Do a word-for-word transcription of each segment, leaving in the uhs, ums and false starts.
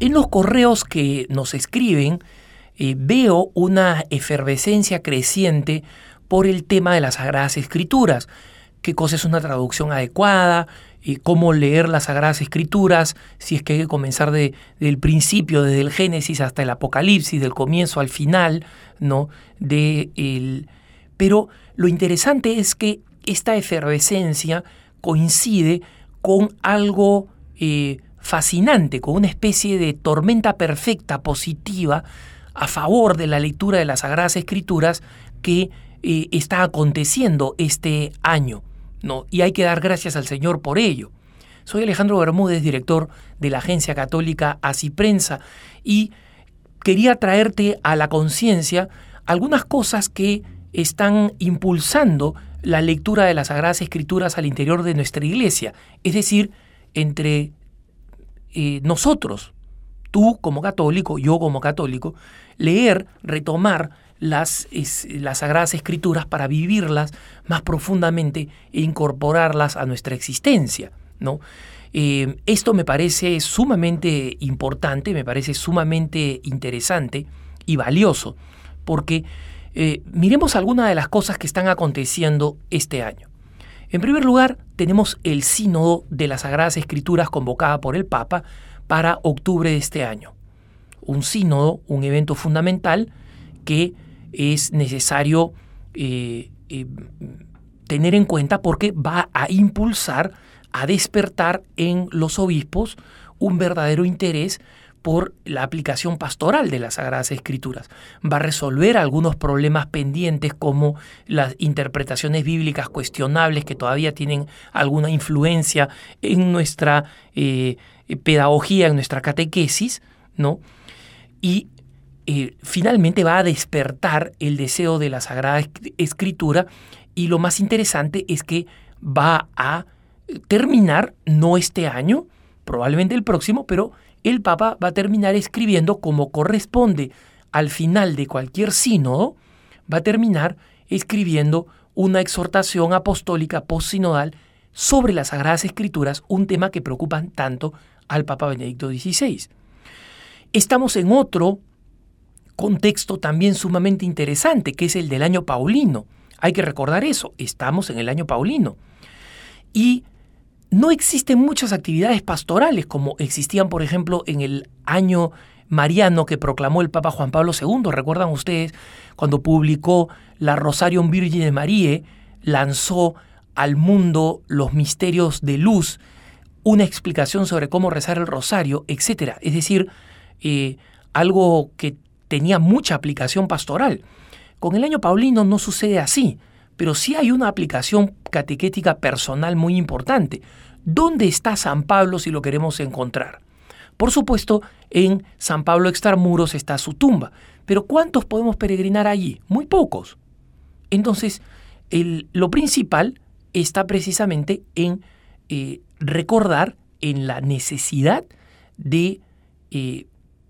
En los correos que nos escriben eh, veo una efervescencia creciente por el tema de las Sagradas Escrituras. ¿Qué cosa es una traducción adecuada? Eh, ¿Cómo leer las Sagradas Escrituras? Si es que hay que comenzar de, del principio, desde el Génesis hasta el Apocalipsis, del comienzo al final, ¿no? De el... Pero lo interesante es que esta efervescencia coincide con algo eh, fascinante, con una especie de tormenta perfecta positiva a favor de la lectura de las Sagradas Escrituras que eh, está aconteciendo este año, ¿no? Y hay que dar gracias al Señor por ello. Soy Alejandro Bermúdez, director de la agencia católica Así Prensa, y quería traerte a la conciencia algunas cosas que están impulsando la lectura de las Sagradas Escrituras al interior de nuestra iglesia, es decir, entre eh, nosotros, tú como católico, yo como católico, leer, retomar las, es, las Sagradas Escrituras para vivirlas más profundamente e incorporarlas a nuestra existencia, ¿no? Eh, esto me parece sumamente importante, me parece sumamente interesante y valioso, porque eh, miremos algunas de las cosas que están aconteciendo este año. En primer lugar, tenemos el Sínodo de las Sagradas Escrituras convocada por el Papa para octubre de este año. Un sínodo, un evento fundamental que es necesario eh, eh, tener en cuenta porque va a impulsar, a despertar en los obispos un verdadero interés por la aplicación pastoral de las Sagradas Escrituras. Va a resolver algunos problemas pendientes como las interpretaciones bíblicas cuestionables que todavía tienen alguna influencia en nuestra eh, pedagogía, en nuestra catequesis, ¿no? Y eh, finalmente va a despertar el deseo de la Sagrada Escritura, y lo más interesante es que va a terminar, no este año, probablemente el próximo, pero el Papa va a terminar escribiendo, como corresponde al final de cualquier sínodo, va a terminar escribiendo una exhortación apostólica postsinodal sobre las Sagradas Escrituras, un tema que preocupa tanto al Papa Benedicto dieciséis. Estamos en otro contexto también sumamente interesante, que es el del año paulino. Hay que recordar eso, estamos en el año paulino. Y no existen muchas actividades pastorales como existían, por ejemplo, en el año mariano que proclamó el Papa Juan Pablo segundo. ¿Recuerdan ustedes cuando publicó la Rosarium Virgine Mariae, lanzó al mundo los misterios de luz, una explicación sobre cómo rezar el rosario, etcétera? Es decir, eh, algo que tenía mucha aplicación pastoral. Con el año paulino no sucede así, pero sí hay una aplicación catequética personal muy importante. ¿Dónde está San Pablo si lo queremos encontrar? Por supuesto, en San Pablo Extramuros está su tumba, pero ¿cuántos podemos peregrinar allí? Muy pocos. Entonces, el, lo principal está precisamente en eh, recordar en la necesidad de eh,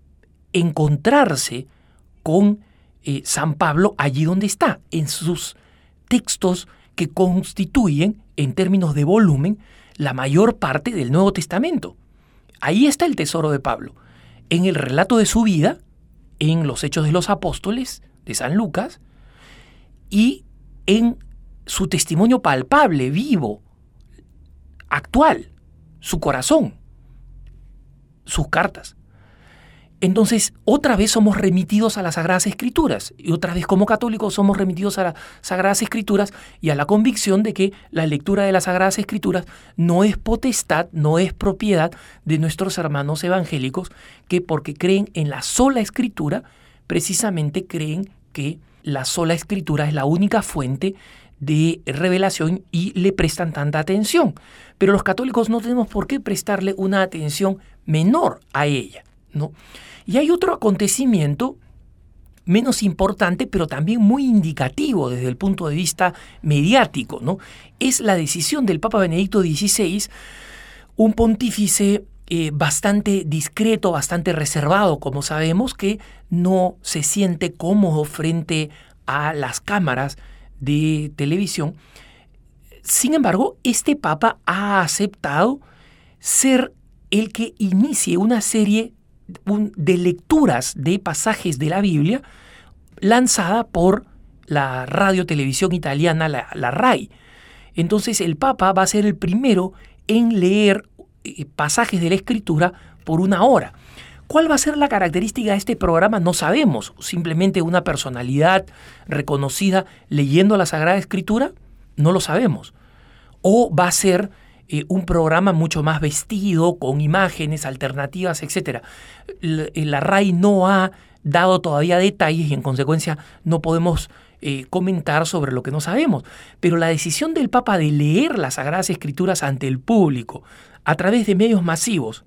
encontrarse con eh, San Pablo allí donde está, en sus textos que constituyen, en términos de volumen, la mayor parte del Nuevo Testamento. Ahí está el tesoro de Pablo, en el relato de su vida, en los Hechos de los Apóstoles de San Lucas y en su testimonio palpable, vivo, actual, su corazón, sus cartas. Entonces, otra vez somos remitidos a las Sagradas Escrituras, y otra vez como católicos somos remitidos a las Sagradas Escrituras y a la convicción de que la lectura de las Sagradas Escrituras no es potestad, no es propiedad de nuestros hermanos evangélicos, que porque creen en la sola Escritura, precisamente creen que la sola Escritura es la única fuente de revelación y le prestan tanta atención. Pero los católicos no tenemos por qué prestarle una atención menor a ella, ¿no? Y hay otro acontecimiento menos importante, pero también muy indicativo desde el punto de vista mediático, ¿no? Es la decisión del Papa Benedicto dieciséis, un pontífice eh, bastante discreto, bastante reservado, como sabemos, que no se siente cómodo frente a las cámaras de televisión. Sin embargo, este Papa ha aceptado ser el que inicie una serie un, de lecturas de pasajes de la Biblia lanzada por la radio televisión italiana, la, la RAI. Entonces el Papa va a ser el primero en leer eh, pasajes de la Escritura por una hora. ¿Cuál va a ser la característica de este programa? No sabemos. Simplemente una personalidad reconocida leyendo la Sagrada Escritura, no lo sabemos. O va a ser eh, un programa mucho más vestido, con imágenes alternativas, etcétera. La, la RAI no ha dado todavía detalles y en consecuencia no podemos eh, comentar sobre lo que no sabemos. Pero la decisión del Papa de leer las Sagradas Escrituras ante el público a través de medios masivos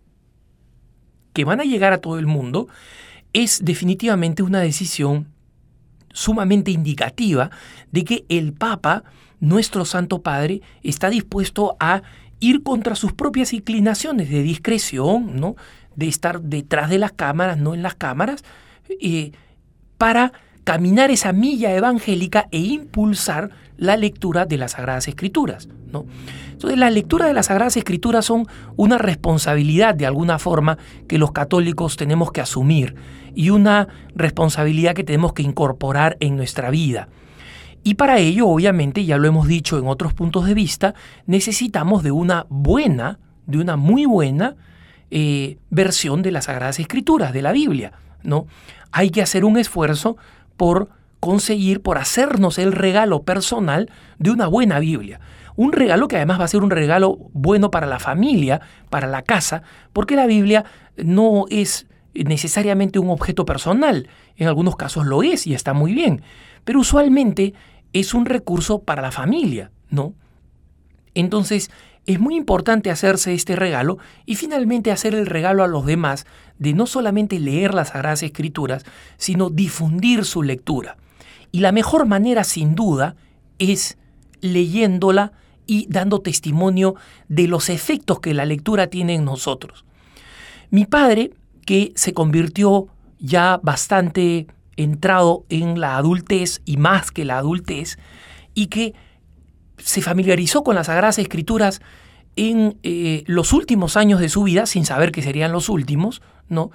que van a llegar a todo el mundo es definitivamente una decisión sumamente indicativa de que el Papa, nuestro Santo Padre, está dispuesto a ir contra sus propias inclinaciones de discreción, ¿no?, de estar detrás de las cámaras, no en las cámaras, eh, para caminar esa milla evangélica e impulsar la lectura de las Sagradas Escrituras, ¿no? Entonces, las lecturas de las Sagradas Escrituras son una responsabilidad, de alguna forma, que los católicos tenemos que asumir y una responsabilidad que tenemos que incorporar en nuestra vida. Y para ello, obviamente, ya lo hemos dicho en otros puntos de vista, necesitamos de una buena, de una muy buena eh, versión de las Sagradas Escrituras, de la Biblia, ¿no? Hay que hacer un esfuerzo por conseguir, por hacernos el regalo personal de una buena Biblia. Un regalo que además va a ser un regalo bueno para la familia, para la casa, porque la Biblia no es necesariamente un objeto personal. En algunos casos lo es y está muy bien, pero usualmente es un recurso para la familia, ¿no? Entonces, es muy importante hacerse este regalo y finalmente hacer el regalo a los demás de no solamente leer las Sagradas Escrituras, sino difundir su lectura. Y la mejor manera, sin duda, es leyéndola y dando testimonio de los efectos que la lectura tiene en nosotros. Mi padre, que se convirtió ya bastante entrado en la adultez y más que la adultez, y que se familiarizó con las Sagradas Escrituras en eh, los últimos años de su vida, sin saber que serían los últimos, ¿no?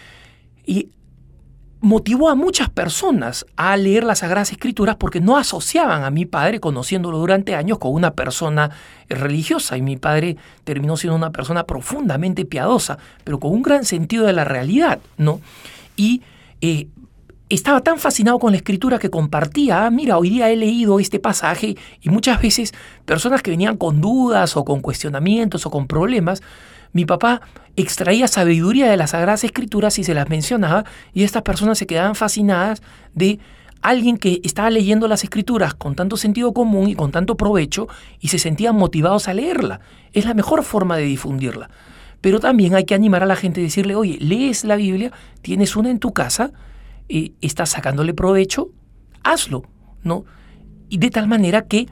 Y motivó a muchas personas a leer las Sagradas Escrituras porque no asociaban a mi padre, conociéndolo durante años, con una persona religiosa. Y mi padre terminó siendo una persona profundamente piadosa, pero con un gran sentido de la realidad, ¿no? Y eh, estaba tan fascinado con la Escritura que compartía, ah, mira, hoy día he leído este pasaje, y muchas veces personas que venían con dudas o con cuestionamientos o con problemas, mi papá extraía sabiduría de las Sagradas Escrituras y se las mencionaba, y estas personas se quedaban fascinadas de alguien que estaba leyendo las Escrituras con tanto sentido común y con tanto provecho, y se sentían motivados a leerla. Es la mejor forma de difundirla. Pero también hay que animar a la gente y decirle, oye, lees la Biblia, tienes una en tu casa, eh, estás sacándole provecho, hazlo, ¿no? Y de tal manera que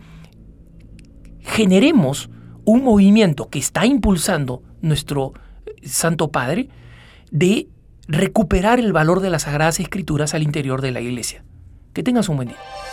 generemos un movimiento que está impulsando nuestro Santo Padre de recuperar el valor de las Sagradas Escrituras al interior de la Iglesia. Que tengas un buen día.